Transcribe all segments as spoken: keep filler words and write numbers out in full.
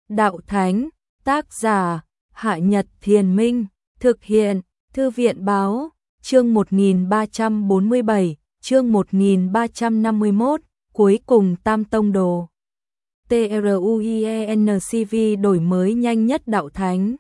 Đạo Thánh, tác giả, Hạ Nhật Thiền Minh, thực hiện, Thư viện Báo, chương một nghìn ba trăm bốn mươi bảy, chương một nghìn ba trăm năm mươi mốt, cuối cùng Tam Tông Đồ. TRUIENCV đổi mới nhanh nhất Đạo Thánh.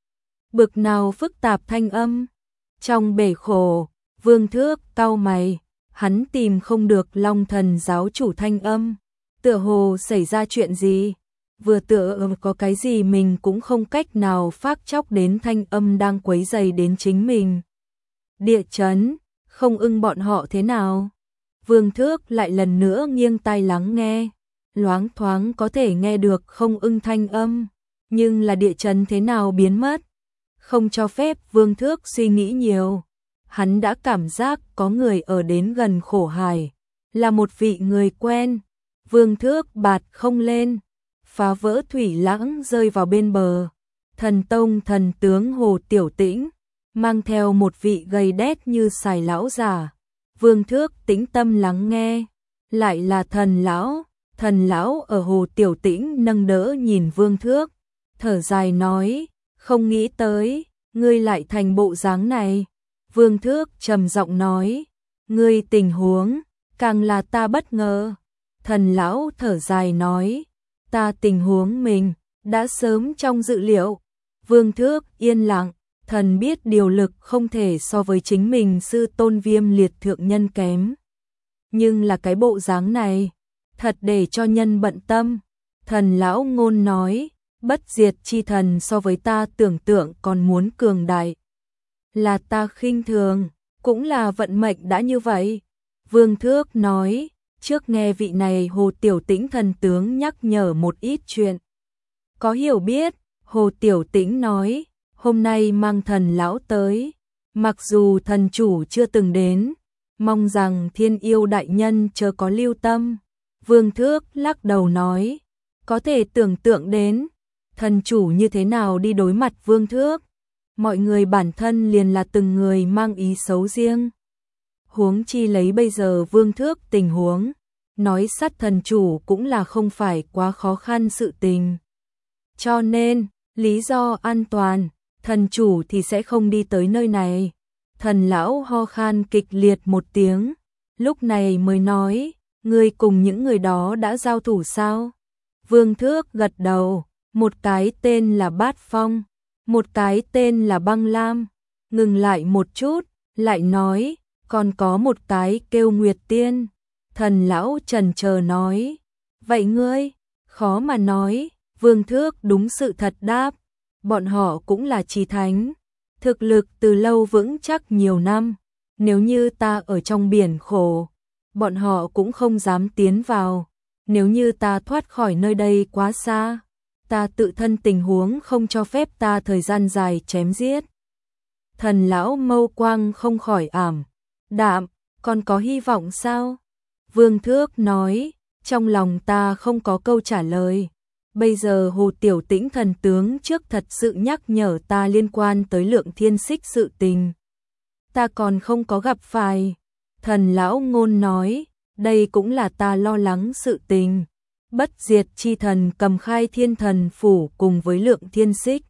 Bực nào phức tạp thanh âm. Trong bể khổ, Vương Thước cau mày, hắn tìm không được Long Thần giáo chủ thanh âm. Tựa hồ xảy ra chuyện gì? Vừa tựa có cái gì mình cũng không cách nào phác chóc đến thanh âm đang quấy rầy đến chính mình. Địa chấn, không ưng bọn họ thế nào? Vương Thước lại lần nữa nghiêng tai lắng nghe, loáng thoáng có thể nghe được không ưng thanh âm, nhưng là địa chấn thế nào biến mất? Không cho phép Vương Thước suy nghĩ nhiều. Hắn đã cảm giác có người ở đến gần khổ hải, là một vị người quen. Vương Thước bạt không lên, phá vỡ thủy lãng rơi vào bên bờ. Thần tông thần tướng Hồ Tiểu Tĩnh, mang theo một vị gầy đét như sài lão già. Vương Thước tĩnh tâm lắng nghe, lại là thần lão. Thần lão ở Hồ Tiểu Tĩnh nâng đỡ nhìn Vương Thước, thở dài nói, không nghĩ tới, ngươi lại thành bộ dáng này. Vương Thước trầm giọng nói, ngươi tình huống, càng là ta bất ngờ. Thần lão thở dài nói, ta tình huống mình, đã sớm trong dự liệu. Vương Thước yên lặng, thần biết điều lực không thể so với chính mình sư tôn Viêm Liệt thượng nhân kém. Nhưng là cái bộ dáng này, thật để cho nhân bận tâm. Thần lão ngôn nói, bất diệt chi thần so với ta tưởng tượng còn muốn cường đại. Là ta khinh thường, cũng là vận mệnh đã như vậy. Vương Thước nói, trước nghe vị này Hồ Tiểu Tĩnh thần tướng nhắc nhở một ít chuyện. Có hiểu biết, Hồ Tiểu Tĩnh nói, hôm nay mang thần lão tới, mặc dù thần chủ chưa từng đến, mong rằng thiên yêu đại nhân chớ có lưu tâm. Vương Thước lắc đầu nói, có thể tưởng tượng đến, thần chủ như thế nào đi đối mặt Vương Thước. Mọi người bản thân liền là từng người mang ý xấu riêng. Huống chi lấy bây giờ Vương Thước tình huống, nói sát thần chủ cũng là không phải quá khó khăn sự tình. Cho nên, lý do an toàn, thần chủ thì sẽ không đi tới nơi này. Thần lão ho khan kịch liệt một tiếng, lúc này mới nói, ngươi cùng những người đó đã giao thủ sao? Vương Thước gật đầu, một cái tên là Bát Phong, một cái tên là Băng Lam. Ngừng lại một chút, lại nói, còn có một cái kêu Nguyệt Tiên. Thần lão trần chờ nói, vậy ngươi? Khó mà nói. Vương Thước đúng sự thật đáp, bọn họ cũng là chí thánh, thực lực từ lâu vững chắc nhiều năm. Nếu như ta ở trong biển khổ, bọn họ cũng không dám tiến vào. Nếu như ta thoát khỏi nơi đây quá xa, ta tự thân tình huống không cho phép ta thời gian dài chém giết. Thần lão mâu quang không khỏi ảm đạm, còn có hy vọng sao? Vương Thước nói, trong lòng ta không có câu trả lời. Bây giờ Hồ Tiểu Tĩnh thần tướng trước thật sự nhắc nhở ta liên quan tới Lượng Thiên Xích sự tình. Ta còn không có gặp phải. Thần lão ngôn nói, đây cũng là ta lo lắng sự tình. Bất diệt chi thần cầm khai thiên thần phủ cùng với Lượng Thiên Xích.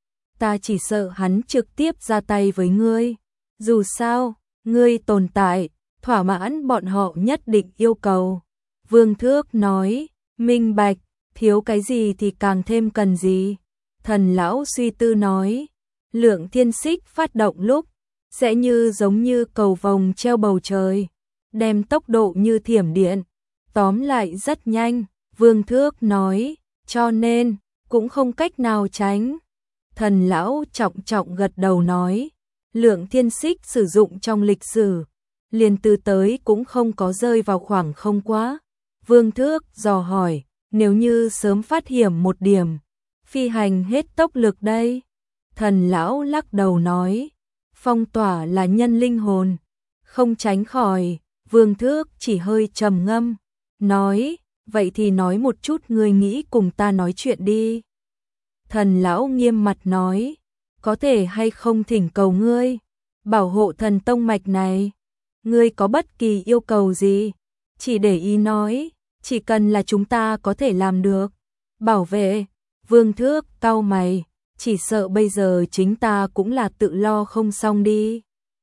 Ta chỉ sợ hắn trực tiếp ra tay với ngươi. Dù sao, ngươi tồn tại, thỏa mãn bọn họ nhất định yêu cầu. Vương Thước nói, minh bạch, thiếu cái gì thì càng thêm cần gì. Thần lão suy tư nói, Lượng Thiên Xích phát động lúc, sẽ như giống như cầu vồng treo bầu trời, đem tốc độ như thiểm điện, tóm lại rất nhanh. Vương Thước nói, cho nên, cũng không cách nào tránh. Thần lão trọng trọng gật đầu nói, Lượng Thiên Xích sử dụng trong lịch sử, liền từ tới cũng không có rơi vào khoảng không quá. Vương Thước dò hỏi, nếu như sớm phát hiểm một điểm, phi hành hết tốc lực đây. Thần lão lắc đầu nói, phong tỏa là nhân linh hồn, không tránh khỏi. Vương Thước chỉ hơi trầm ngâm, nói, vậy thì nói một chút ngươi nghĩ cùng ta nói chuyện đi. Thần lão nghiêm mặt nói, có thể hay không thỉnh cầu ngươi, bảo hộ thần tông mạch này. Ngươi có bất kỳ yêu cầu gì, chỉ để ý nói, chỉ cần là chúng ta có thể làm được. Bảo vệ. Vương Thước cau mày, chỉ sợ bây giờ chính ta cũng là tự lo không xong đi.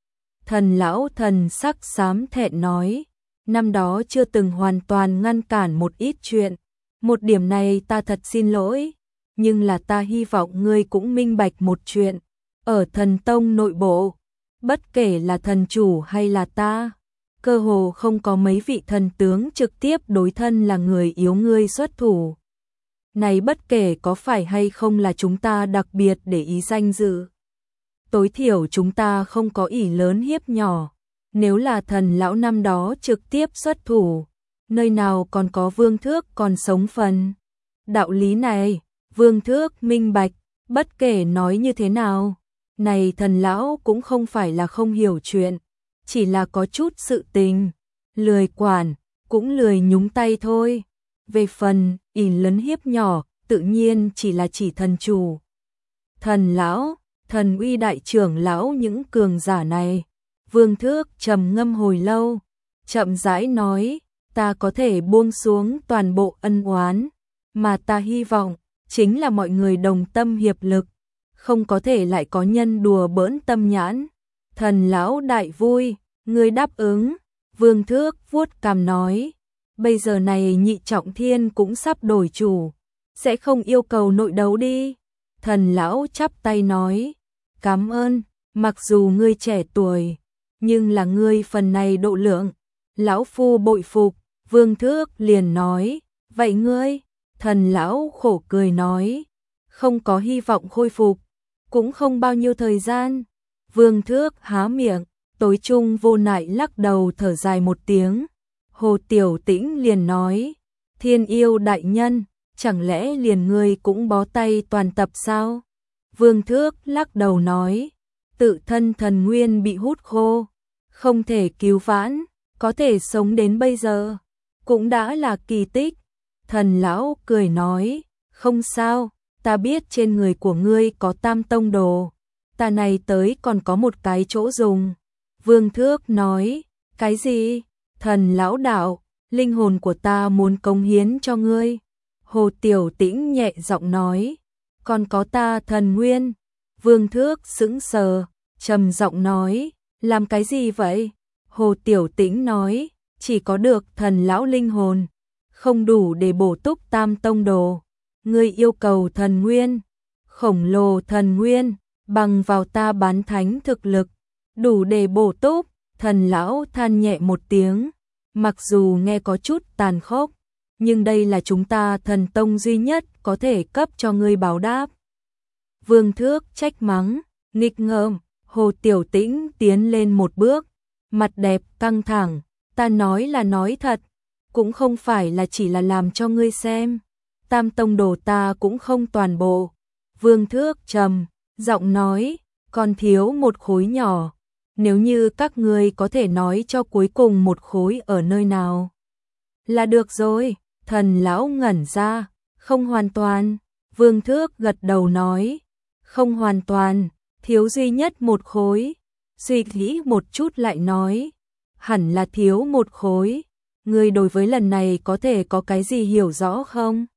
Thần lão thần sắc xám thẹn nói, năm đó chưa từng hoàn toàn ngăn cản một ít chuyện, một điểm này ta thật xin lỗi, nhưng là ta hy vọng ngươi cũng minh bạch một chuyện, ở thần tông nội bộ, bất kể là thần chủ hay là ta, cơ hồ không có mấy vị thần tướng trực tiếp đối thân là người yếu ngươi xuất thủ. Này bất kể có phải hay không là chúng ta đặc biệt để ý danh dự. Tối thiểu chúng ta không có ỷ lớn hiếp nhỏ, nếu là thần lão năm đó trực tiếp xuất thủ, nơi nào còn có Vương Thước còn sống phần. Đạo lý này, Vương Thước minh bạch, bất kể nói như thế nào, này thần lão cũng không phải là không hiểu chuyện, chỉ là có chút sự tình, lười quản, cũng lười nhúng tay thôi. Về phần, ỷ lớn hiếp nhỏ, tự nhiên chỉ là chỉ thần chủ. Thần lão, thần uy đại trưởng lão những cường giả này. Vương Thước trầm ngâm hồi lâu, chậm rãi nói, ta có thể buông xuống toàn bộ ân oán, mà ta hy vọng, chính là mọi người đồng tâm hiệp lực, không có thể lại có nhân đùa bỡn tâm nhãn. Thần lão đại vui, ngươi đáp ứng. Vương Thước vuốt cằm nói, bây giờ này Nhị Trọng Thiên cũng sắp đổi chủ, sẽ không yêu cầu nội đấu đi. Thần lão chắp tay nói, cảm ơn, mặc dù ngươi trẻ tuổi, nhưng là ngươi phần này độ lượng, lão phu bội phục. Vương Thước liền nói, vậy ngươi? Thần lão khổ cười nói, không có hy vọng khôi phục, cũng không bao nhiêu thời gian. Vương Thước há miệng, tối trung vô nại lắc đầu thở dài một tiếng. Hồ Tiểu Tĩnh liền nói, Thiên Yêu đại nhân, chẳng lẽ liền ngươi cũng bó tay toàn tập sao? Vương Thước lắc đầu nói, tự thân thần nguyên bị hút khô, không thể cứu vãn, có thể sống đến bây giờ, cũng đã là kỳ tích. Thần lão cười nói, không sao, ta biết trên người của ngươi có tam tông đồ, ta này tới còn có một cái chỗ dùng. Vương Thước nói, cái gì? Thần lão đạo, linh hồn của ta muốn cống hiến cho ngươi. Hồ Tiểu Tĩnh nhẹ giọng nói, còn có ta thần nguyên. Vương Thước sững sờ, trầm giọng nói, làm cái gì vậy? Hồ Tiểu Tĩnh nói, chỉ có được thần lão linh hồn, không đủ để bổ túc tam tông đồ. Ngươi yêu cầu thần nguyên, khổng lồ thần nguyên, bằng vào ta bán thánh thực lực, đủ để bổ túc. Thần lão than nhẹ một tiếng, mặc dù nghe có chút tàn khốc, nhưng đây là chúng ta thần tông duy nhất có thể cấp cho ngươi báo đáp. Vương Thước trách mắng, nghịch ngợm. Hồ Tiểu Tĩnh tiến lên một bước, mặt đẹp căng thẳng, ta nói là nói thật, cũng không phải là chỉ là làm cho ngươi xem, tam tông đồ ta cũng không toàn bộ. Vương Thước trầm giọng nói, còn thiếu một khối nhỏ, nếu như các ngươi có thể nói cho cuối cùng một khối ở nơi nào là được rồi. Thần lão ngẩn ra, không hoàn toàn. Vương Thước gật đầu nói, không hoàn toàn, thiếu duy nhất một khối. Suy nghĩ một chút lại nói, hẳn là thiếu một khối. Ngươi đối với lần này có thể có cái gì hiểu rõ không?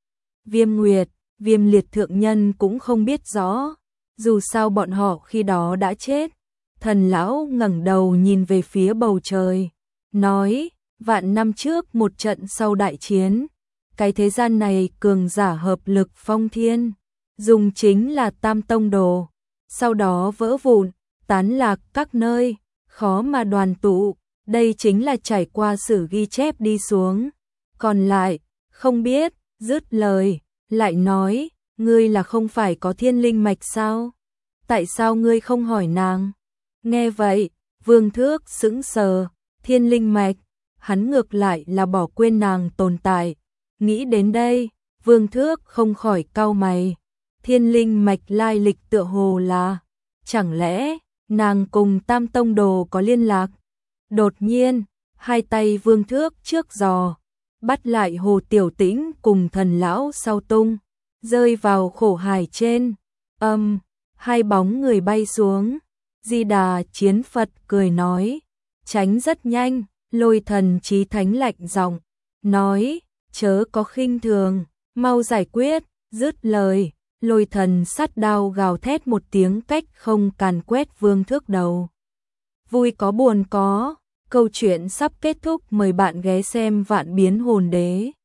Viêm Nguyệt, Viêm Liệt thượng nhân cũng không biết rõ, dù sao bọn họ khi đó đã chết. Thần lão ngẩng đầu nhìn về phía bầu trời, nói, vạn năm trước một trận sau đại chiến, cái thế gian này cường giả hợp lực phong thiên, dùng chính là tam tông đồ, sau đó vỡ vụn, tán lạc các nơi, khó mà đoàn tụ, đây chính là trải qua sử ghi chép đi xuống. Còn lại, không biết. Dứt lời, lại nói, ngươi là không phải có thiên linh mạch sao? Tại sao ngươi không hỏi nàng? Nghe vậy, Vương Thước sững sờ, thiên linh mạch, hắn ngược lại là bỏ quên nàng tồn tại. Nghĩ đến đây, Vương Thước không khỏi cau mày, thiên linh mạch lai lịch tựa hồ là, chẳng lẽ nàng cùng tam tông đồ có liên lạc? Đột nhiên, hai tay Vương Thước trước giò, bắt lại Hồ Tiểu Tĩnh cùng thần lão sau tung, rơi vào khổ hải trên. Âm, um, hai bóng người bay xuống. Di Đà Chiến Phật cười nói, tránh rất nhanh. Lôi Thần Chí Thánh lạnh giọng nói, chớ có khinh thường, mau giải quyết. Dứt lời, Lôi Thần sắt đao gào thét một tiếng cách không càn quét Vương Thước đầu. Vui có buồn có, câu chuyện sắp kết thúc, mời bạn ghé xem Vạn Biến Hồn Đế.